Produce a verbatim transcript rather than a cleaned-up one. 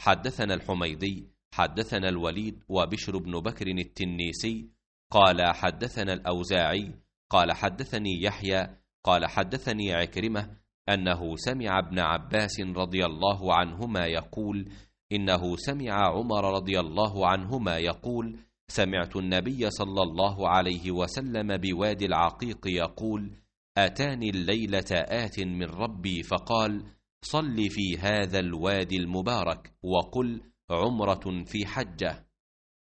حدثنا الحميدي حدثنا الوليد وبشر بن بكر التنيسي قال حدثنا الأوزاعي قال حدثني يحيى قال حدثني عكرمة أنه سمع ابن عباس رضي الله عنهما يقول إنه سمع عمر رضي الله عنهما يقول سمعت النبي صلى الله عليه وسلم بوادي العقيق يقول أتاني الليلة آت من ربي فقال صل في هذا الوادي المبارك وقل عمرة في حجة.